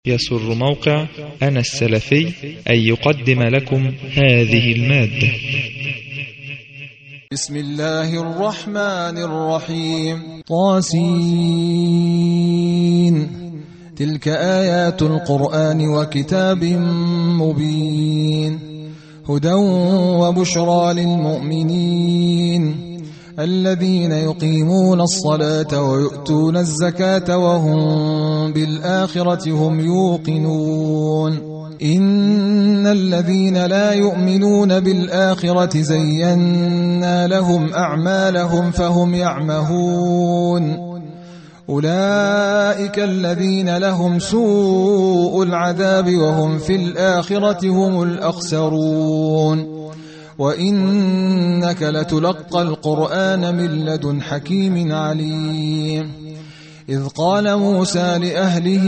يسر موقع أنا السلفي أن يقدم لكم هذه المادة. بسم الله الرحمن الرحيم. طاسين. تلك آيات القرآن وكتاب مبين هدى وبشرى للمؤمنين الذين يقيمون الصلاة ويؤتون الزكاة وهم بالآخرة هم يوقنون. إن الذين لا يؤمنون بالآخرة زينا لهم أعمالهم فهم يعمهون. أولئك الذين لهم سوء العذاب وهم في الآخرة هم الأخسرون. وإنك لتلقى القرآن من لدن حكيم عليم. إذ قال موسى لأهله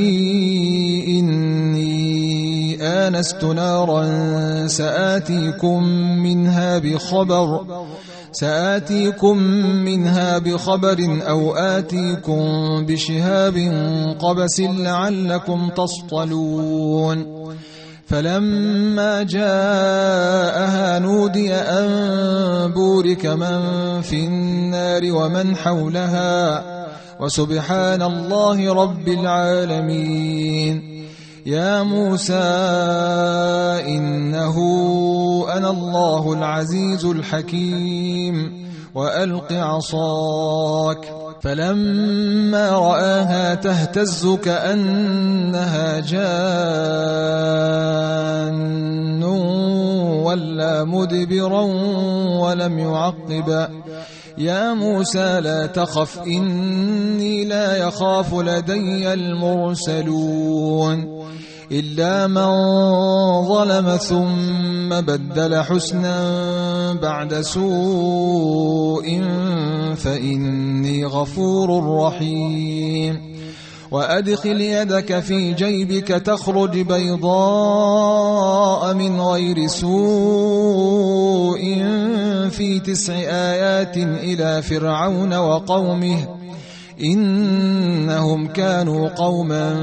إني آنست نارا سآتيكم منها بخبر أو آتيكم بشهاب قبس لعلكم تصطلون. فلما جاءها نودي أن بورك من في النار ومن حولها وسبحان الله رب العالمين. يا موسى إنه أنا الله العزيز الحكيم وألق عصاك. فلما رآها تهتز كأنها جان ولا مدبرا ولم يعقب. يا موسى لا تخف إني لا يخاف لدي المرسلون. إلا من ظلم ثم بدل حسنا بعد سوء فإني غفور رحيم. وأدخل يدك في جيبك تخرج بيضاء من غير سوء في 9 آيات إلى فرعون وقومه إنهم كانوا قوما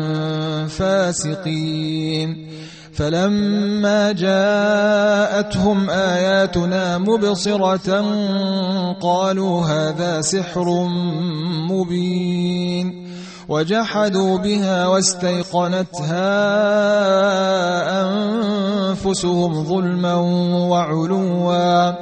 فاسقين. فلما جاءتهم آياتنا مبصرة قالوا هذا سحر مبين وجحدوا بها واستيقنتها أنفسهم ظلما وعلوا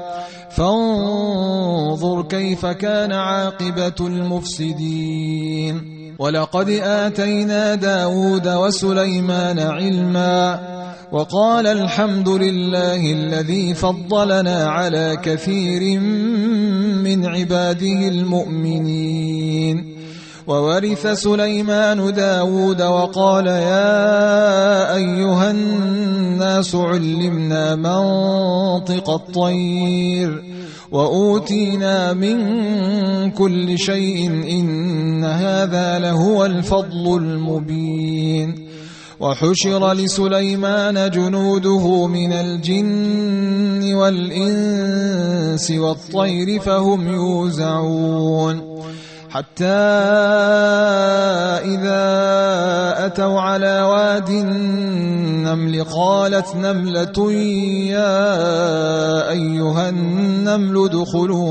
فانظر كيف كان عاقبة المفسدين. ولقد آتينا داود وسليمان علما وقال الحمد لله الذي فضلنا على كثير من عباده المؤمنين. وورث سليمان داود وقال يا أيها الناس علمنا منطق الطير وأوتينا من كل شيء إن هذا لهو الفضل المبين. وحشر لسليمان جنوده من الجن والإنس والطير فهم يوزعون. حتى إذا أتوا على واد النمل قالت نملة يا أيها النمل ادخلوا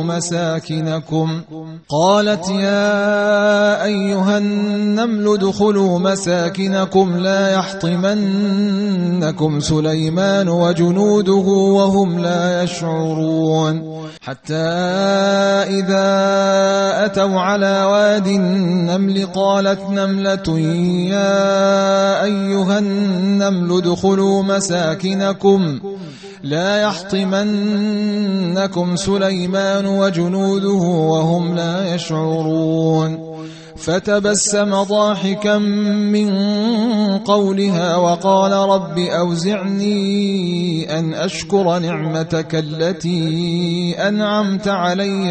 مساكنكم لا يحطمنكم سليمان وجنوده وهم لا يشعرون. حتى إذا أتوا على واد النمل قالت نملة يا أيها النمل ادخلوا مساكنكم لا يحطمنكم سليمان وجنوده وهم لا يشعرون. فتبسم ضاحكا من قولها وقال رب أوزعني أن أشكر نعمتك التي أنعمت علي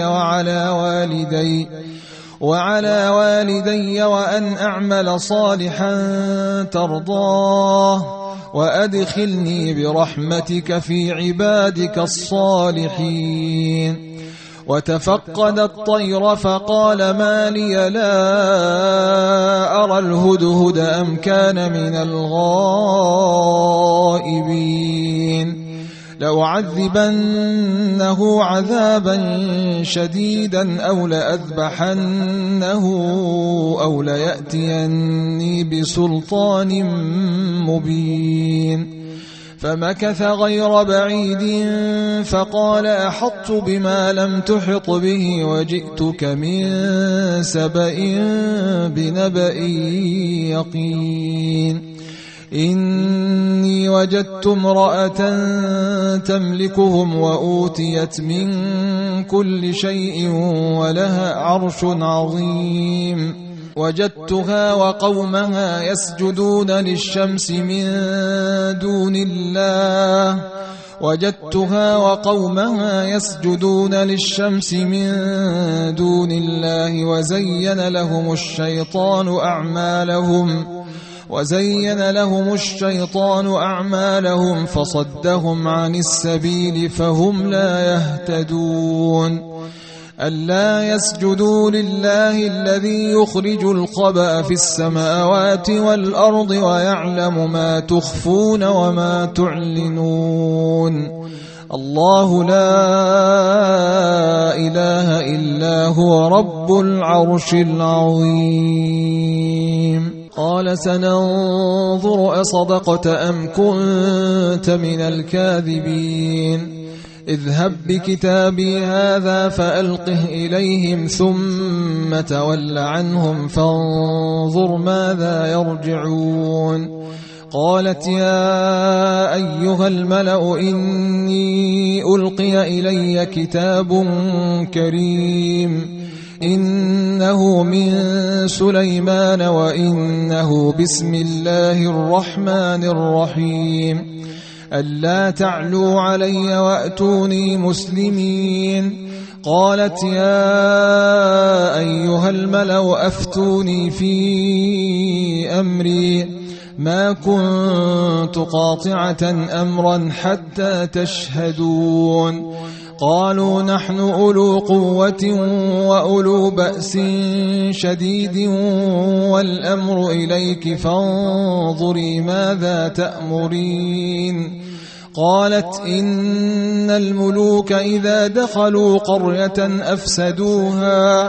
وعلى والدي وأن أعمل صالحا ترضاه وأدخلني برحمتك في عبادك الصالحين. وتفقد الطير فقال ما لي لا أرى الهدهد أم كان من الغائبين لأعذبنه عذابا شديدا أو لأذبحنه أو ليأتيني بسلطان مبين فمكث غير بعيد فقال أحطت بما لم تحط به وجئتك من سبأ بنبأ يقين إني وجدت امرأة تملكهم وأوتيت من كل شيء ولها عرش عظيم وجدتها وقومها يسجدون للشمس من دون الله وزين لهم الشيطان أعمالهم فصدهم عن السبيل فهم لا يهتدون ألا يسجدوا لله الذي يخرج الخبأ في السماوات والأرض ويعلم ما تخفون وما تعلنون الله لا إله إلا هو رب العرش العظيم قال سننظر أصدقت أم كنت من الكاذبين اذهب بكتابي هذا فألقه إليهم ثم تول عنهم فانظر ماذا يرجعون قالت يا أيها الملأ إني ألقي إلي كتاب كريم إنه من سليمان وإنه بسم الله الرحمن الرحيم ألا تعلوا علي وأتوني مسلمين قالت يا أيها الملأ أفتوني في أمري ما كنت قاطعة أمرا حتى تشهدون قالوا نحن أولو قوة وأولو بأس شديد والأمر إليك فانظري ماذا تأمرين قالت إن الملوك إذا دخلوا قرية أفسدوها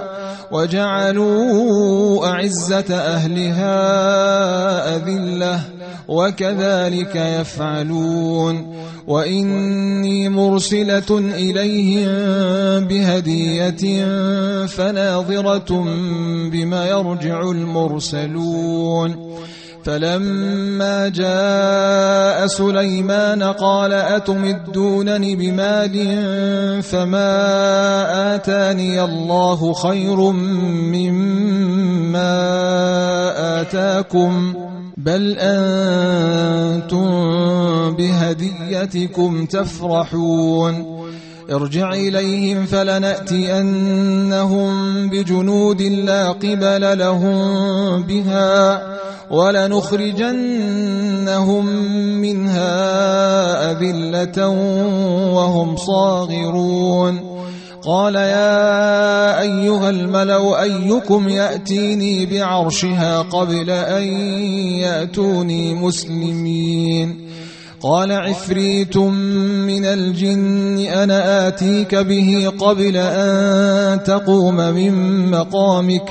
وجعلوا أعزة أهلها أذلة وكذلك يفعلون وإني مرسلة إليهم بهدية فناظرة بما يرجع المرسلون فلما جاء سليمان قال أتمدونني بمال فما آتاني الله خير مما آتاكم بل أنتم بهديتكم تفرحون ارجع إليهم فلنأتينهم بجنود لا قبل لهم بها ولنخرجنهم منها أذلة وهم صاغرون قال يا أيها الملأ أيكم يأتيني بعرشها قبل أن يأتوني مسلمين قال عفريت من الجن أنا آتيك به قبل أن تقوم من مقامك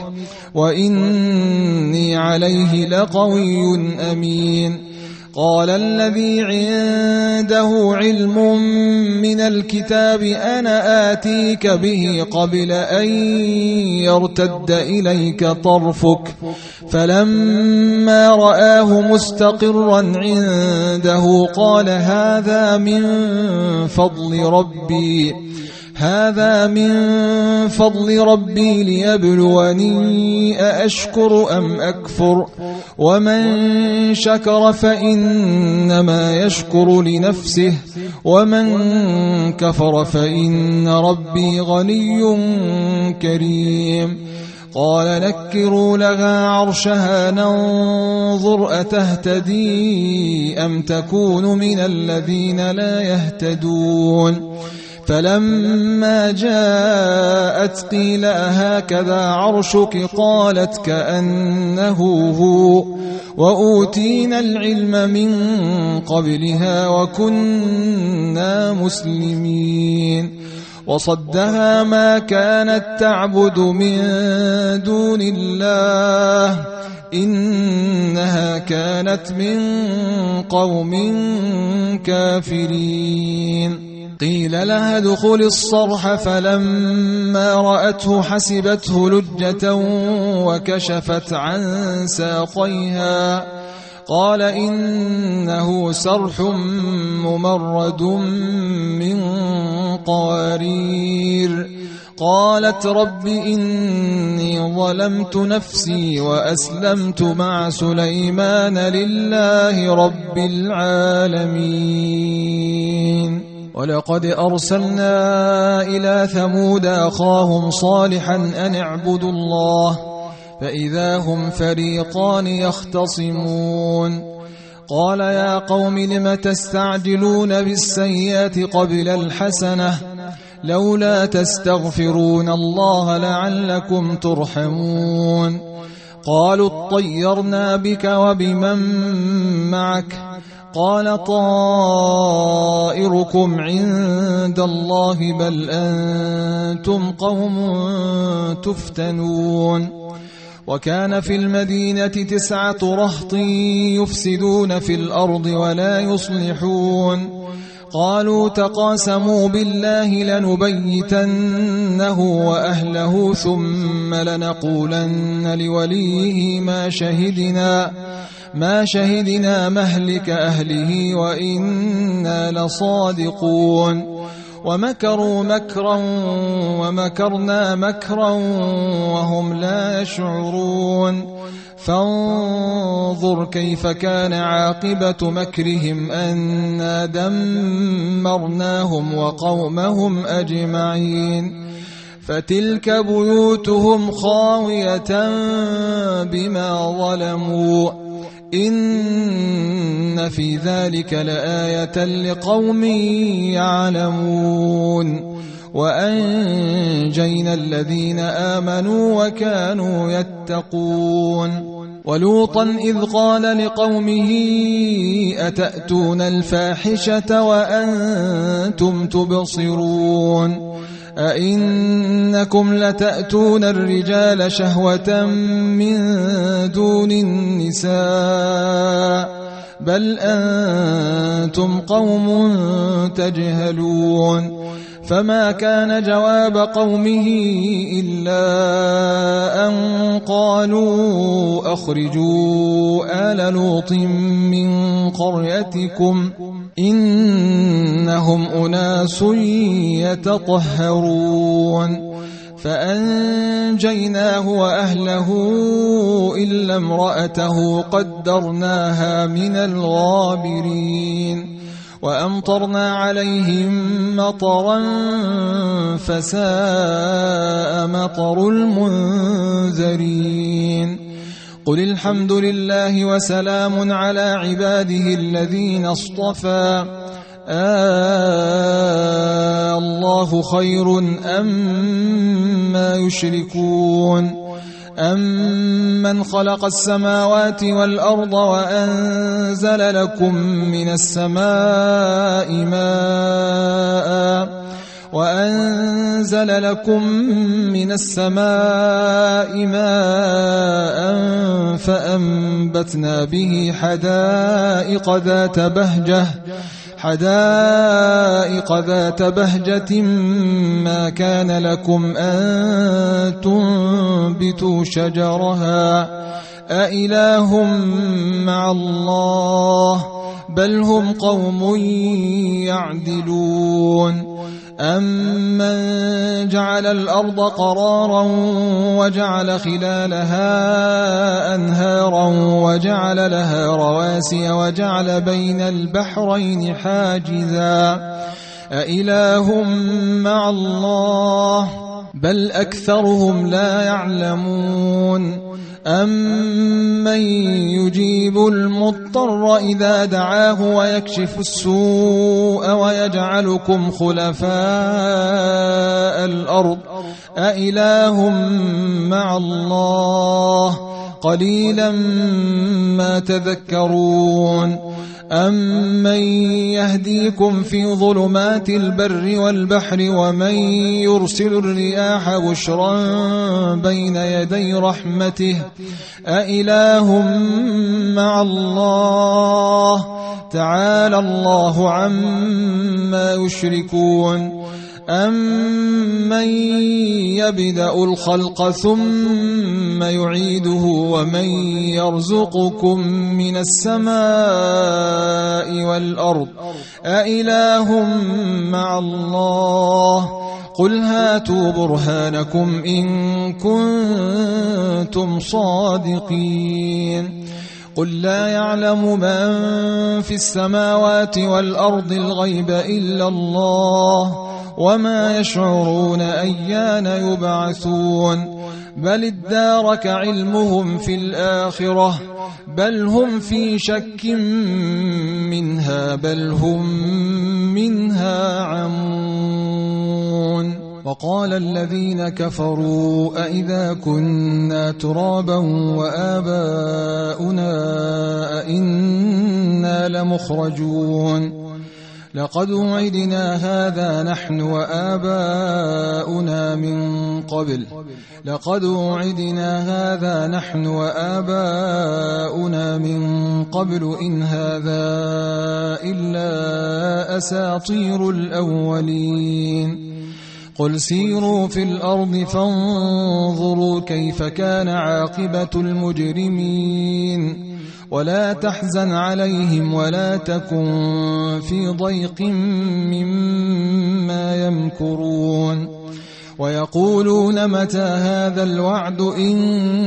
وإني عليه لقوي أمين قال الذي عنده علم من الكتاب أنا آتيك به قبل أن يرتد إليك طرفك فلما رآه مستقرا عنده قال هذا من فضل ربي ليبلوني أأشكر أم أكفر ومن شكر فإنما يشكر لنفسه ومن كفر فإن ربي غني كريم قال نكروا لها عرشها ننظر أتهتدي أم تكون من الذين لا يهتدون فلما جاءت قيل أهكذا عرشك قالت كأنه هو وأوتينا العلم من قبلها وكنا مسلمين وصدها ما كانت تعبد من دون الله إنها كانت من قوم كافرين قيل لها ادخل الصرح فلما رأته حسبته لجة وكشفت عن ساقيها قال إنه صرح ممرد من قوارير قالت رب إني ظلمت نفسي وأسلمت مع سليمان لله رب العالمين ولقد أرسلنا إلى ثمود أخاهم صالحا أن اعبدوا الله فإذا هم فريقان يختصمون قال يا قوم لم تستعجلون بالسيئات قبل الحسنة لولا تستغفرون الله لعلكم ترحمون قالوا اطيرنا بك وبمن معك قال طائركم عند الله بل أنتم قوم تفتنون وكان في المدينة 9 رهط يفسدون في الأرض ولا يصلحون قالوا تقاسموا بالله لنبيتنه وأهله ثم لنقولن لوليه ما شهدنا مهلك أهله وإنا لصادقون ومكروا مكرا ومكرنا مكرا وهم لا يشعرون فانظر كيف كان عاقبة مكرهم أنا دمرناهم وقومهم أجمعين فتلك بيوتهم خاوية بما ظلموا إن في ذلك لآية لقوم يعلمون وأنجينا الذين آمنوا وكانوا يتقون ولوطا إذ قال لقومه أتأتون الفاحشة وأنتم تبصرون أئنكم لتأتون الرجال شهوة من دون النساء بل أنتم قوم تجهلون فما كان جواب قومه إلا أن قالوا أخرجوا آل لوط من قريتكم إنهم أناس يتطهرون فأنجيناه وأهله إلا امرأته قدرناها من الغابرين وأمطرنا عليهم مطرا فساء مطر المنذرين قل الحمد لله وسلام على عباده الذين اصطفى الله خير أما يشركون أمن خلق السماوات والأرض وأنزل لكم من السماء ماء فأنبتنا به حدائق ذات بهجة ما كان لكم أن تنبتوا شجرها أإله مع الله بل هم قوم يعدلون أمن جعل الأرض قرارا وجعل خلالها أنهارا وجعل لها رواسي وجعل بين البحرين حاجزا أإله مع الله بل أكثرهم لا يعلمون أَمَّن يُجِيبُ الْمُضْطَرَّ إِذَا دَعَاهُ وَيَكْشِفُ السُّوءَ وَيَجْعَلُكُمْ خُلَفَاءَ الْأَرْضِ أَإِلَٰهٌ مَّعَ اللَّهِ قَلِيلًا مَّا تَذَكَّرُونَ أَمَّن يَهْدِيكُمْ فِي ظُلُمَاتِ الْبَرِّ وَالْبَحْرِ وَمَن يُرْسِلُ الرِّيَاحَ بُشْرًا بَيْنَ يَدَيْ رَحْمَتِهِ أَإِلَٰهٌ مَّعَ اللَّهِ تَعَالَى اللَّهُ عَمَّا يُشْرِكُونَ أَمَّن يَبْدَأُ الْخَلْقَ ثُمَّ يُعِيدُهُ وَمَن يَرْزُقُكُم مِّنَ السَّمَاءِ وَالْأَرْضِ أَإِلَٰهٌ مَّعَ اللَّهِ قُلْ هَاتُوا بُرْهَانَكُمْ إِن كُنتُمْ صَادِقِينَ قُل لَّا يَعْلَمُ مَن فِي السَّمَاوَاتِ وَالْأَرْضِ الْغَيْبَ إِلَّا اللَّهُ وَمَا يَشْعُرُونَ أَيَّانَ يُبْعَثُونَ بَلِ ادَّارَكَ عِلْمُهُمْ فِي الْآخِرَةِ بَلْ هُمْ فِي شَكٍّ مِّنْهَا بَلْ هُمْ مِنْهَا عَمُونَ وقال الذين كفروا أئذا كنا ترابا وآباؤنا أئنا لمخرجون لقد وعدنا هذا نحن وآباؤنا من قبل إن هذا إلا أساطير الأولين قل سيروا في الأرض فانظروا كيف كان عاقبة المجرمين ولا تحزن عليهم ولا تكن في ضيق مما يمكرون ويقولون متى هذا الوعد إن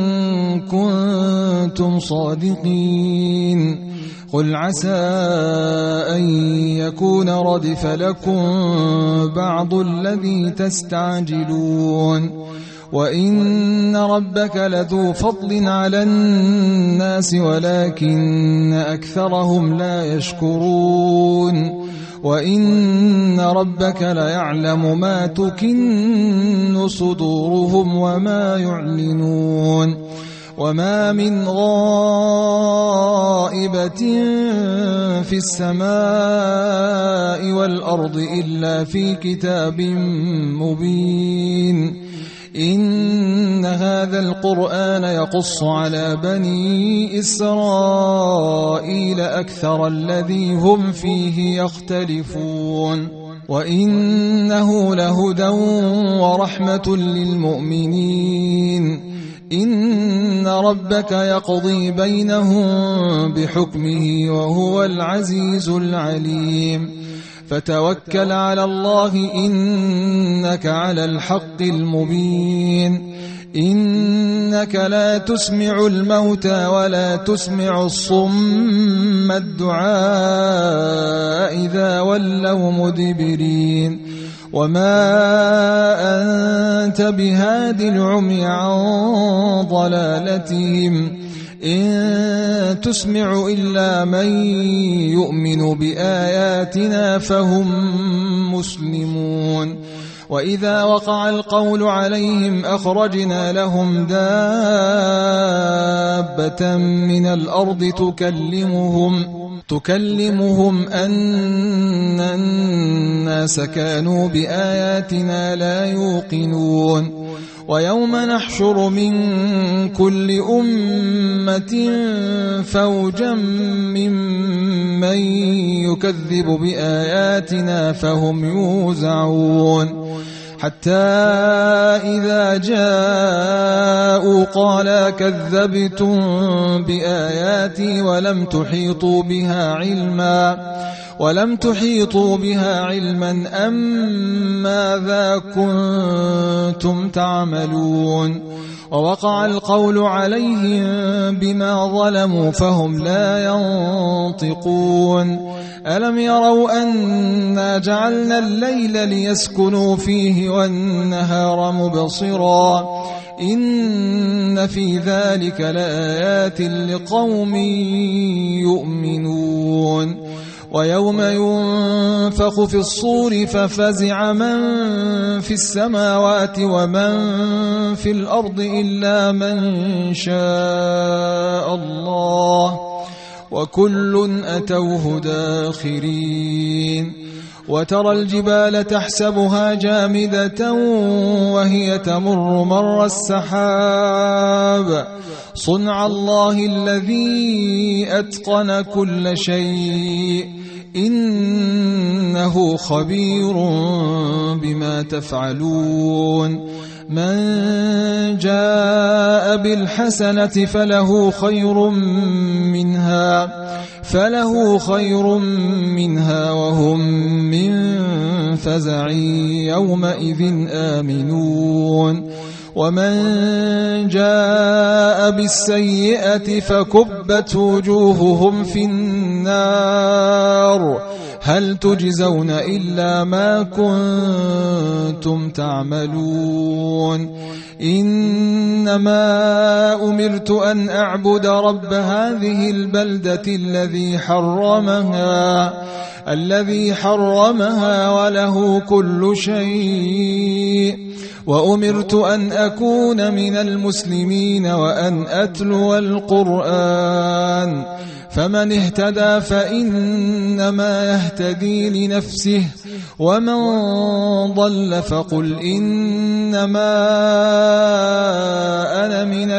كنتم صادقين قل عسى أن يكون ردف لكم بعض الذي تستعجلون وإن ربك لذو فضل على الناس ولكن أكثرهم لا يشكرون وإن ربك ليعلم ما تكن صدورهم وما يعلنون وما من غائبة في السماء والأرض إلا في كتاب مبين إن هذا القرآن يقص على بني إسرائيل أكثر الذي هم فيه يختلفون وإنه لهدى ورحمة للمؤمنين إن ربك يقضي بينهم بحكمه وهو العزيز العليم فتوكل على الله إنك على الحق المبين إنك لا تسمع الموتى ولا تسمع الصم الدعاء إذا ولوا مدبرين وما أنت بهاد العمي عن ضلالتهم إن تسمع إلا من يؤمن بآياتنا فهم مسلمون وإذا وقع القول عليهم أخرجنا لهم دابة من الأرض تكلمهم أن الناس كانوا بآياتنا لا يوقنون ويوم نحشر من كل أمة فوجا ممن يكذب بآياتنا فهم يوزعون حتى إذا جاءوا قال كذبتم بآياتي ولم تحيطوا بها علما أم ماذا كنتم تعملون ووقع القول عليهم بما ظلموا فهم لا ينطقون ألم يروا أنا جعلنا الليل ليسكنوا فيه والنهار مبصرا إن في ذلك لآيات لقوم يؤمنون ويوم ينفخ في الصور ففزع من في السماوات ومن في الأرض إلا من شاء الله وكل أتوه داخرين وترى الجبال تحسبها جامدة وهي تمر مر السحاب صنع الله الذي أتقن كل شيء إنه خبير بما تفعلون من جاء بالحسنة فله خير منها وهم من فزع يومئذ آمنون ومن جاء بالسيئة فكبت وجوههم في النار هل تجزون إلا ما كنتم تعملون إنما أمرت أن أعبد رب هذه البلدة الذي حرمها وله كل شيء وأمرت أن أكون من المسلمين وأن أتلو القرآن فمن اهتدى فإنما يهتدي لنفسه ومن ضل فقل إنما أنا من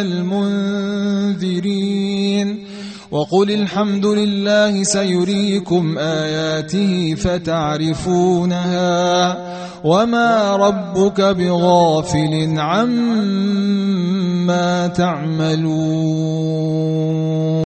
المنذرين وقل الحمد لله سيريكم آياته فتعرفونها وما ربك بغافل عما تعملون.